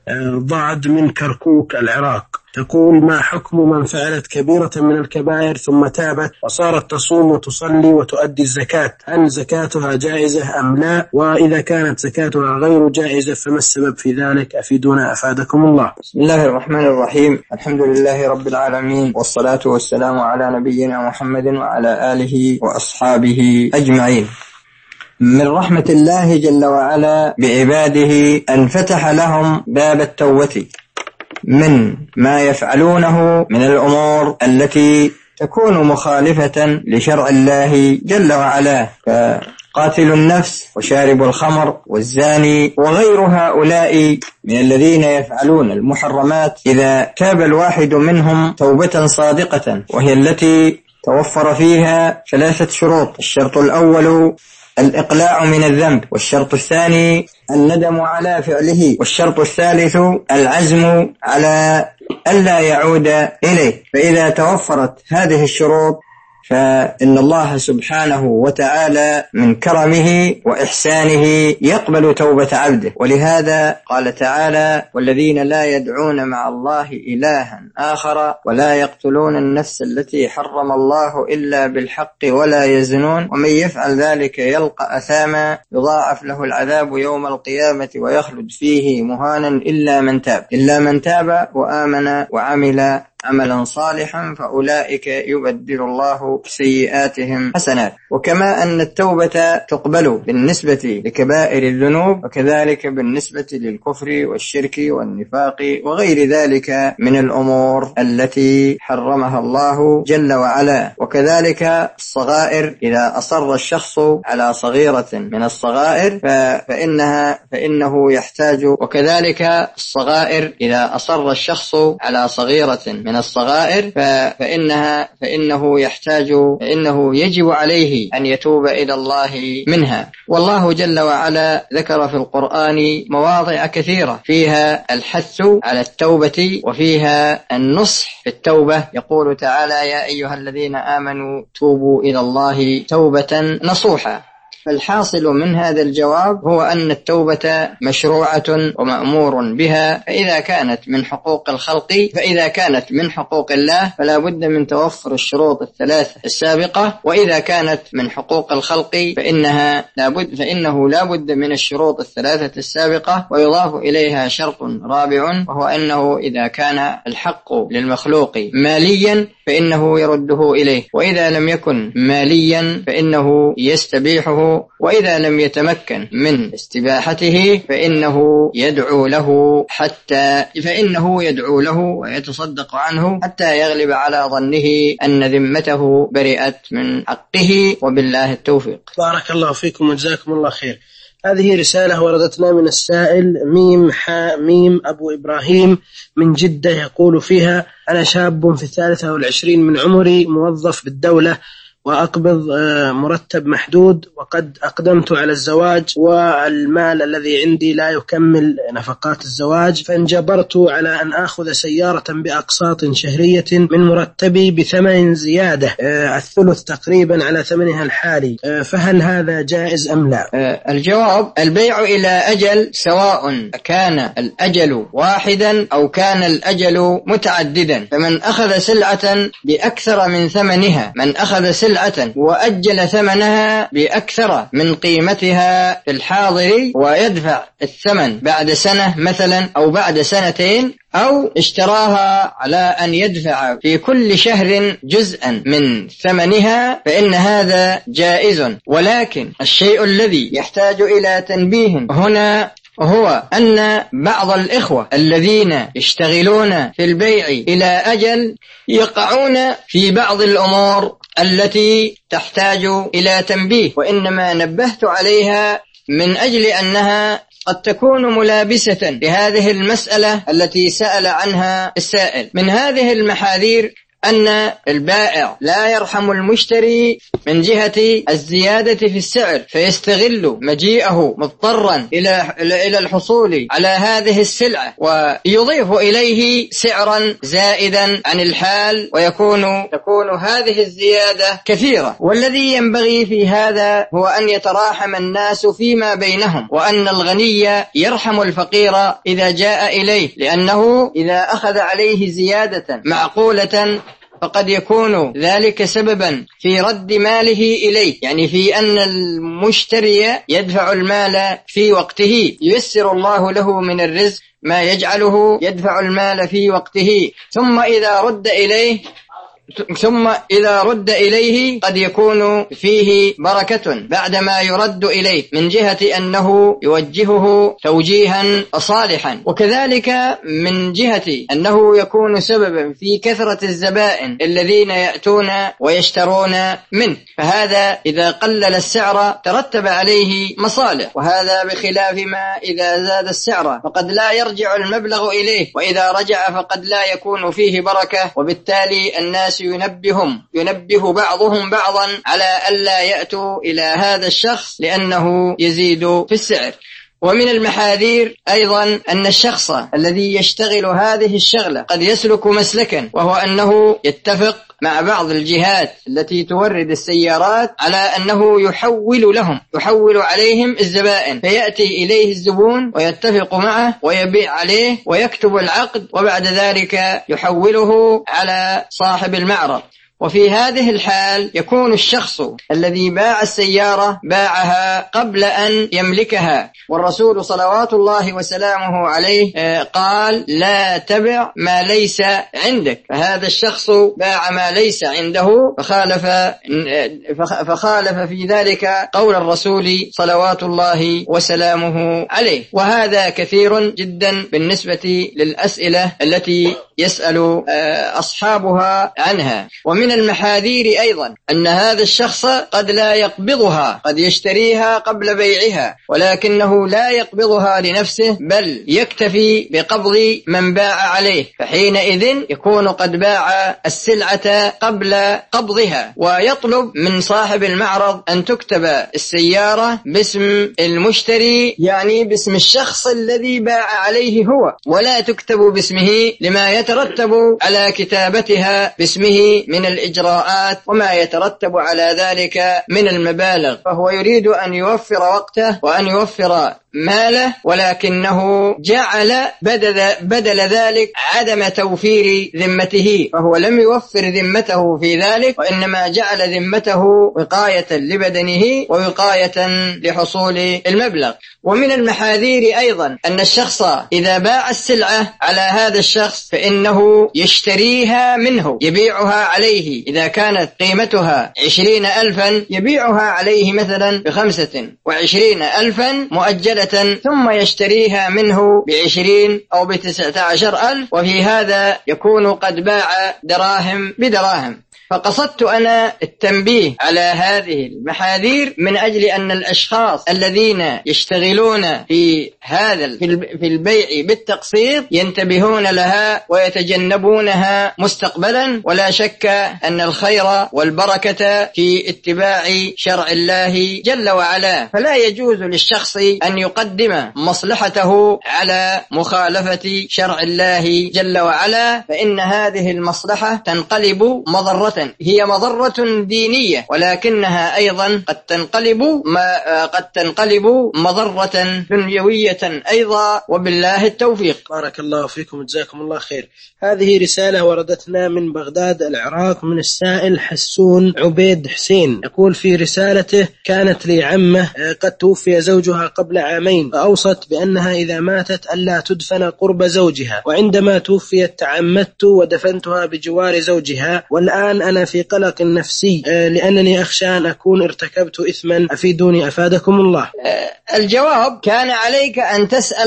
ضعد من كركوك العراق، تقول: ما حكم من فعلت كبيرة من الكبائر ثم تابت وصارت تصوم وتصلي وتؤدي الزكاة، هل زكاتها جائزة أم لا؟ وإذا كانت زكاتها غير جائزة فما السبب في ذلك؟ أفيدونا أفادكم الله. بسم الله الرحمن الرحيم. الحمد لله رب العالمين، والصلاة والسلام على نبينا محمد وعلى آله وأصحابه أجمعين. من رحمة الله جل وعلا بعباده أن فتح لهم باب التوبة من ما يفعلونه من الأمور التي تكون مخالفة لشرع الله جل وعلا، كقاتل النفس وشارب الخمر والزاني وغير هؤلاء من الذين يفعلون المحرمات. إذا تاب الواحد منهم توبة صادقة، وهي التي توفر فيها 3 شروط: الشرط الأول الإقلاع من الذنب، والشرط الثاني الندم على فعله، والشرط الثالث العزم على ألا يعود إليه. فإذا توفرت هذه الشروط فإن الله سبحانه وتعالى من كرمه وإحسانه يقبل توبة عبده. ولهذا قال تعالى: والذين لا يدعون مع الله إلها آخر ولا يقتلون النفس التي حرم الله إلا بالحق ولا يزنون ومن يفعل ذلك يلقى أثاما يضاعف له العذاب يوم القيامة ويخلد فيه مهانا إلا من تاب وآمن وعمل عملا صالحا فأولئك يبدل الله سيئاتهم حسنات. وكما أن التوبة تقبل بالنسبة لكبائر الذنوب، وكذلك بالنسبة للكفر والشرك والنفاق وغير ذلك من الأمور التي حرمها الله جل وعلا. وكذلك الصغائر، إذا أصر الشخص على صغيرة من الصغائر فإنه يحتاج، وكذلك الصغائر إذا أصر الشخص على صغيرة من الصغائر فإنه يجب عليه أن يتوب إلى الله منها. والله جل وعلا ذكر في القرآن مواضع كثيرة فيها الحث على التوبة وفيها النصح في التوبة. يقول تعالى: يا أيها الذين آمنوا توبوا إلى الله توبة نصوحا. فالحاصل من هذا الجواب هو أن التوبة مشروعة ومأمور بها، فإذا كانت من حقوق الله فلا بد من توفر الشروط الثلاثة السابقة، وإذا كانت من حقوق الخلق فإنه لا بد من الشروط الثلاثة السابقة، ويضاف إليها شرط رابع، وهو أنه إذا كان الحق للمخلوق ماليا فإنه يرده إليه، وإذا لم يكن ماليا فإنه يستبيحه، وإذا لم يتمكن من استباحته فإنه يدعو له ويتصدق عنه حتى يغلب على ظنه أن ذمته برئت من حقه، وبالله التوفيق. بارك الله فيكم وجزاكم الله خير. هذه رسالة وردتنا من السائل ميم حاء ميم أبو إبراهيم من جدة، يقول فيها: أنا شاب في 23 من عمري، موظف بالدولة وأقبض مرتب محدود، وقد أقدمت على الزواج والمال الذي عندي لا يكمل نفقات الزواج، فانجبرت على أن أخذ سيارة بأقساط شهرية من مرتبي بثمن زيادة 1/3 تقريبا على ثمنها الحالي، فهل هذا جائز أم لا؟ الجواب: البيع إلى أجل، سواء كان الأجل واحدا أو كان الأجل متعددا، فمن أخذ سلعة بأكثر من ثمنها، من أخذ سلعة وأجل ثمنها بأكثر من قيمتها في الحاضر ويدفع الثمن بعد سنة مثلا أو بعد سنتين، أو اشتراها على أن يدفع في كل شهر جزءا من ثمنها، فإن هذا جائز. ولكن الشيء الذي يحتاج إلى تنبيه هنا هو أن بعض الإخوة الذين يشتغلون في البيع إلى أجل يقعون في بعض الأمور التي تحتاج إلى تنبيه، وإنما نبهت عليها من أجل أنها قد تكون ملابسة لهذه المسألة التي سأل عنها السائل. من هذه المحاذير أن البائع لا يرحم المشتري من جهة الزيادة في السعر، فيستغل مجيئه مضطرا إلى الحصول على هذه السلعة ويضيف إليه سعرا زائدا عن الحال، تكون هذه الزيادة كثيرة. والذي ينبغي في هذا هو أن يتراحم الناس فيما بينهم، وأن الغني يرحم الفقير إذا جاء إليه، لأنه إذا أخذ عليه زيادة معقولة فقد يكون ذلك سببا في رد ماله إليه، يعني في أن المشتري يدفع المال في وقته، ييسر الله له من الرزق ما يجعله يدفع المال في وقته، ثم إذا رد إليه قد يكون فيه بركة بعدما يرد إليه من جهة أنه يوجهه توجيها صالحا، وكذلك من جهة أنه يكون سببا في كثرة الزبائن الذين يأتون ويشترون منه، فهذا إذا قلل السعر ترتب عليه مصالح، وهذا بخلاف ما إذا زاد السعر فقد لا يرجع المبلغ إليه، وإذا رجع فقد لا يكون فيه بركة، وبالتالي الناس ينبه بعضهم بعضا على ألا يأتوا إلى هذا الشخص لأنه يزيد في السعر. ومن المحاذير أيضا أن الشخص الذي يشتغل هذه الشغلة قد يسلك مسلكا، وهو أنه يتفق مع بعض الجهات التي تورد السيارات على أنه يحول عليهم الزبائن، فيأتي إليه الزبون ويتفق معه ويبيع عليه ويكتب العقد، وبعد ذلك يحوله على صاحب المعرض. وفي هذه الحال يكون الشخص الذي باع السيارة باعها قبل أن يملكها، والرسول صلوات الله وسلامه عليه قال: لا تبع ما ليس عندك، فهذا الشخص باع ما ليس عنده فخالف في ذلك قول الرسول صلوات الله وسلامه عليه. وهذا كثير جدا بالنسبة للأسئلة التي يسأل أصحابها عنها. ومن المحاذير أيضا أن هذا الشخص قد لا يقبضها، قد يشتريها قبل بيعها، ولكنه لا يقبضها لنفسه، بل يكتفي بقبض من باع عليه، فحينئذ يكون قد باع السلعة قبل قبضها، ويطلب من صاحب المعرض أن تكتب السيارة باسم المشتري، يعني باسم الشخص الذي باع عليه هو، ولا تكتب باسمه لما يترتب على كتابتها باسمه من الإجراءات وما يترتب على ذلك من المبالغ. فهو يريد أن يوفر وقته وأن يوفر ماله، ولكنه جعل بدل ذلك عدم توفير ذمته، فهو لم يوفر ذمته في ذلك، وإنما جعل ذمته وقاية لبدنه ووقاية لحصول المبلغ. ومن المحاذير أيضا أن الشخص إذا باع السلعة على هذا الشخص فإنه يشتريها منه، يبيعها عليه، إذا كانت قيمتها 20,000 يبيعها عليه مثلا ب25,000 مؤجلة، ثم يشتريها منه ب20 أو ب19,000، وفي هذا يكون قد باع دراهم بدراهم. فقصدت أنا التنبيه على هذه المحاذير من أجل أن الأشخاص الذين يشتغلون في البيع بالتقسيط ينتبهون لها ويتجنبونها مستقبلا. ولا شك أن الخير والبركة في اتباع شرع الله جل وعلا، فلا يجوز للشخص أن يقدم مصلحته على مخالفة شرع الله جل وعلا، فإن هذه المصلحة تنقلب مضرة، هي مضرة دينية، ولكنها أيضا قد تنقلب مضرة دنيوية أيضا، وبالله التوفيق. بارك الله فيكم، جزاكم الله خير. هذه رسالة وردتنا من بغداد العراق من السائل حسون عبيد حسين، يقول في رسالته: كانت لي عمة قد توفي زوجها قبل عامين، فأوصت بأنها إذا ماتت ألا تدفن قرب زوجها، وعندما توفيت تعمدت ودفنتها بجوار زوجها، والآن أنا في قلق نفسي لأنني أخشى أن أكون ارتكبت إثما، أفيدوني أفادكم الله. الجواب: كان عليك أن تسأل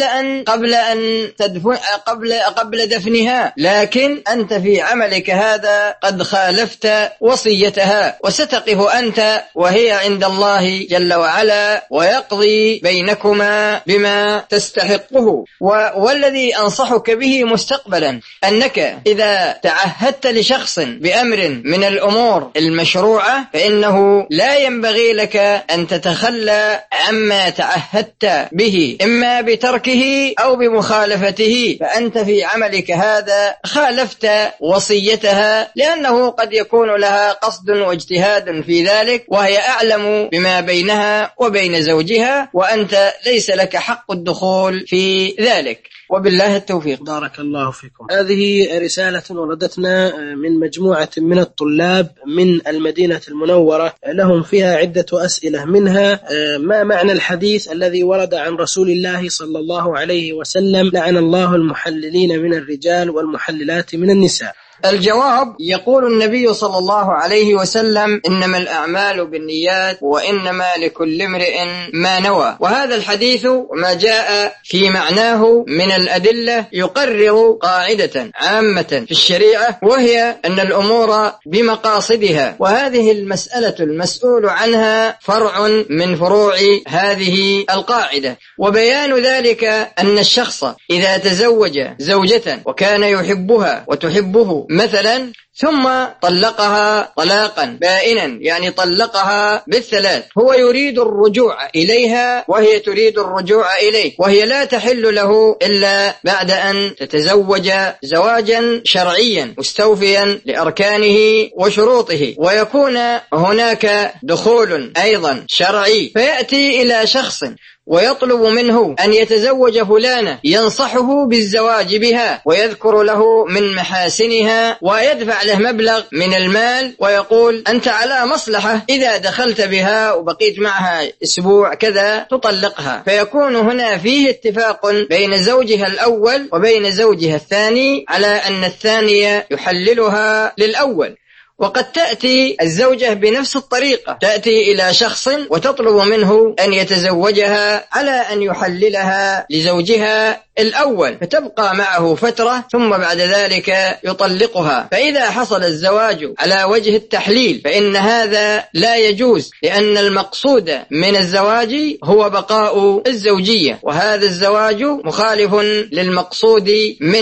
قبل دفنها، لكن أنت في عملك هذا قد خالفت وصيتها، وستقف أنت وهي عند الله جل وعلا ويقضي بينكما بما تستحقه. والذي أنصحك به مستقبلا أنك إذا تعهدت لشخص بأمر من الأمور المشروعة فإنه لا ينبغي لك أن تتخلى عما تعهدت به، إما بتركه أو بمخالفته، فأنت في عملك هذا خالفت وصيتها، لأنه قد يكون لها قصد واجتهاد في ذلك وهي أعلم بما بينها وبين زوجها، وأنت ليس لك حق الدخول في ذلك. وبالله التوفيق. بارك الله فيكم. هذه رسالة وردتنا من مجموعة من الطلاب من المدينة المنورة، لهم فيها عدة أسئلة، منها ما معنى الحديث الذي ورد عن رسول الله صلى الله عليه وسلم: لعن الله المحللين من الرجال والمحللات من النساء. الجواب: يقول النبي صلى الله عليه وسلم: إنما الأعمال بالنيات وإنما لكل امرئ ما نوى. وهذا الحديث وما جاء في معناه من الأدلة يقرر قاعدة عامة في الشريعة، وهي أن الأمور بمقاصدها، وهذه المسألة المسؤول عنها فرع من فروع هذه القاعدة. وبيان ذلك أن الشخص إذا تزوج زوجة وكان يحبها وتحبه مثلا ثم طلقها طلاقا بائنا، يعني طلقها بالثلاث، هو يريد الرجوع إليها وهي تريد الرجوع إليه، وهي لا تحل له إلا بعد أن تتزوج زواجا شرعيا مستوفيا لأركانه وشروطه، ويكون هناك دخول أيضا شرعي، فيأتي إلى شخص ويطلب منه أن يتزوج فلانة، ينصحه بالزواج بها ويذكر له من محاسنها ويدفع له مبلغ من المال ويقول: أنت على مصلحة، إذا دخلت بها وبقيت معها أسبوع كذا تطلقها. فيكون هنا فيه اتفاق بين زوجها الأول وبين زوجها الثاني على أن الثانية يحللها للأول. وقد تأتي الزوجة بنفس الطريقة، تأتي إلى شخص وتطلب منه أن يتزوجها على أن يحللها لزوجها الأول، فتبقى معه فترة ثم بعد ذلك يطلقها. فإذا حصل الزواج على وجه التحليل فإن هذا لا يجوز، لأن المقصود من الزواج هو بقاء الزوجية، وهذا الزواج مخالف للمقصود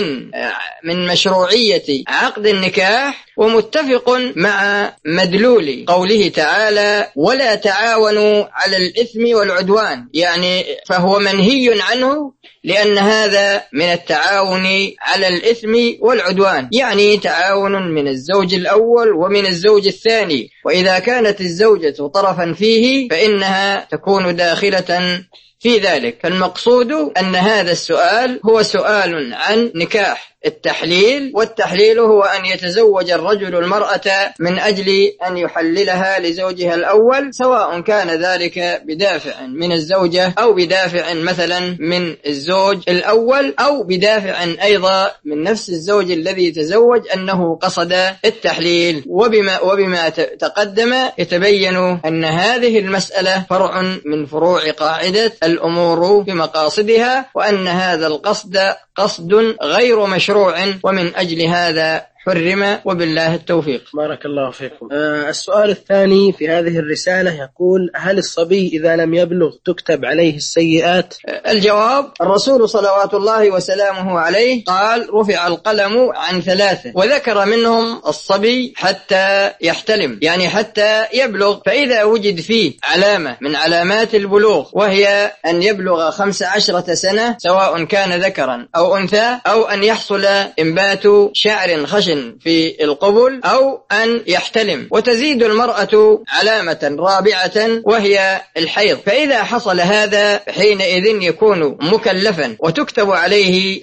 من مشروعية عقد النكاح، ومتفق مع مدلول قوله تعالى: ولا تعاونوا على الإثم والعدوان، يعني فهو منهي عنه، لأن هذا من التعاون على الإثم والعدوان، يعني تعاون من الزوج الأول ومن الزوج الثاني، وإذا كانت الزوجة طرفا فيه فإنها تكون داخلة في ذلك. فالمقصود أن هذا السؤال هو سؤال عن نكاح التحليل، والتحليل هو أن يتزوج الرجل المرأة من أجل أن يحللها لزوجها الأول، سواء كان ذلك بدافع من الزوجة أو بدافع مثلا من الزوج الأول أو بدافع أيضا من نفس الزوج الذي تزوج أنه قصد التحليل. وبما تقدم يتبين أن هذه المسألة فرع من فروع قاعدة الأمور بمقاصدها، وأن هذا القصد قصد غير مشروع، ومن أجل هذا حرم، وبالله التوفيق. بارك الله فيكم. السؤال الثاني في هذه الرسالة يقول: هل الصبي إذا لم يبلغ تكتب عليه السيئات؟ الجواب: الرسول صلوات الله وسلامه عليه قال: رفع القلم عن ثلاثة، وذكر منهم الصبي حتى يحتلم، يعني حتى يبلغ. فإذا وجد فيه علامة من علامات البلوغ وهي أن يبلغ 15 سنة، سواء كان ذكرا أو أنثى، أو أن يحصل إنبات شعر خشن في القبل، أو أن يحتلم. وتزيد المرأة علامة رابعة وهي الحيض. فإذا حصل هذا حينئذ يكون مكلفا وتكتب عليه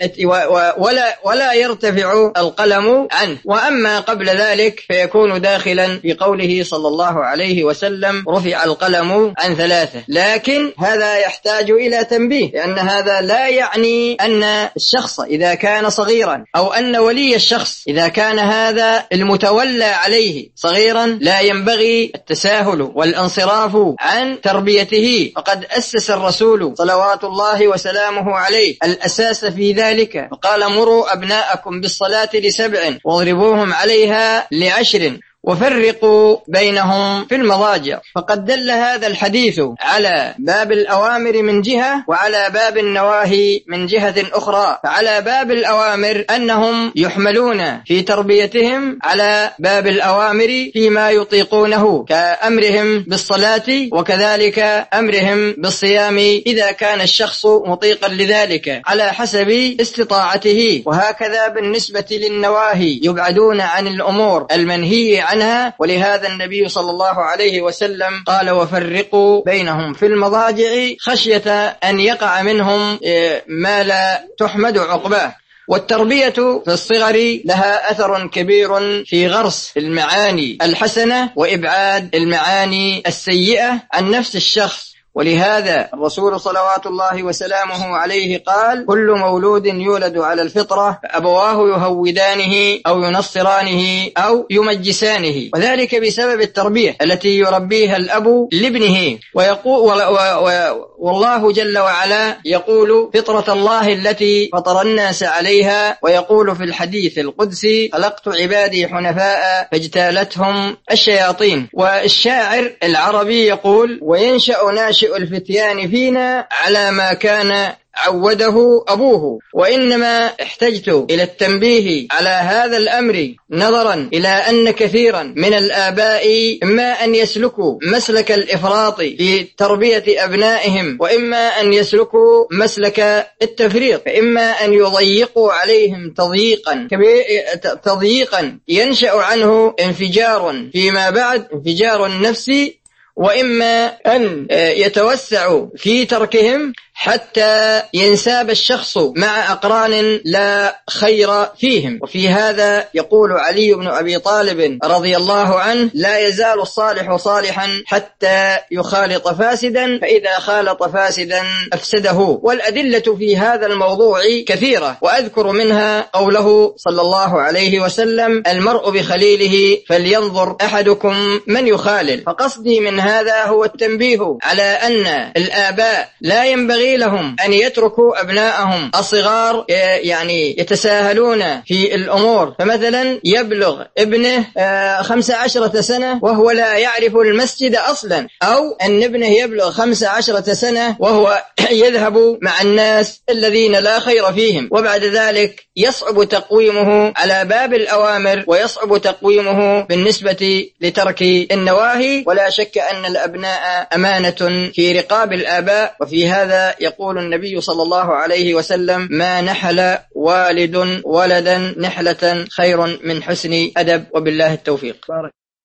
ولا يرتفع القلم عنه. وأما قبل ذلك فيكون داخلا في قوله صلى الله عليه وسلم: رفع القلم عن ثلاثة. لكن هذا يحتاج إلى تنبيه، لأن هذا لا يعني أن الشخص إذا كان صغيرا أو أن ولي الشخص إذا كان هذا المتولى عليه صغيرا لا ينبغي التساهل والانصراف عن تربيته، فقد أسس الرسول صلوات الله وسلامه عليه الأساس في ذلك، فقال: مروا أبناءكم بالصلاة ل7 واضربوهم عليها ل10 وفرقوا بينهم في المضاجع. فقد دل هذا الحديث على باب الأوامر من جهة وعلى باب النواهي من جهة أخرى. فعلى باب الأوامر أنهم يحملون في تربيتهم على باب الأوامر فيما يطيقونه كأمرهم بالصلاة، وكذلك أمرهم بالصيام إذا كان الشخص مطيقا لذلك على حسب استطاعته. وهكذا بالنسبة للنواهي يبعدون عن الأمور المنهي عنها، ولهذا النبي صلى الله عليه وسلم قال: وفرقوا بينهم في المضاجع خشية أن يقع منهم ما لا تحمد عقباه. والتربية في الصغر لها أثر كبير في غرس المعاني الحسنة وإبعاد المعاني السيئة عن نفس الشخص. ولهذا الرسول صلوات الله وسلامه عليه قال: كل مولود يولد على الفطرة فأبواه يهودانه أو ينصرانه أو يمجسانه، وذلك بسبب التربية التي يربيها الأب لابنه. والله جل وعلا يقول: فطرة الله التي فطر الناس عليها، ويقول في الحديث القدسي: خلقت عبادي حنفاء فاجتالتهم الشياطين. والشاعر العربي يقول: وينشأ ناشئ الفتيان فينا على ما كان عوده أبوه. وإنما احتجت إلى التنبيه على هذا الأمر نظرا إلى أن كثيرا من الآباء إما أن يسلكوا مسلك الإفراط في تربية أبنائهم، وإما أن يسلكوا مسلك التفريط، فإما أن يضيقوا عليهم تضييقا ينشأ عنه انفجار فيما بعد، انفجار نفسي، وإما أن يتوسعوا في تركهم حتى ينساب الشخص مع أقران لا خير فيهم. وفي هذا يقول علي بن أبي طالب رضي الله عنه: لا يزال الصالح صالحا حتى يخالط فاسدا، فإذا خالط فاسدا أفسده. والأدلة في هذا الموضوع كثيرة، وأذكر منها قوله صلى الله عليه وسلم: المرء بخليله فلينظر أحدكم من يخالل. فقصدي من هذا هو التنبيه على أن الآباء لا ينبغي لهم أن يتركوا أبناءهم الصغار يعني يتساهلون في الأمور. فمثلا يبلغ ابنه 15 سنة وهو لا يعرف المسجد أصلا، أو أن ابنه يبلغ 15 سنة وهو يذهب مع الناس الذين لا خير فيهم، وبعد ذلك يصعب تقويمه على باب الأوامر ويصعب تقويمه بالنسبة لترك النواهي. ولا شك أن الأبناء أمانة في رقاب الآباء. وفي هذا يقول النبي صلى الله عليه وسلم: ما نحل والد ولدا نحلة خير من حسن أدب. وبالله التوفيق.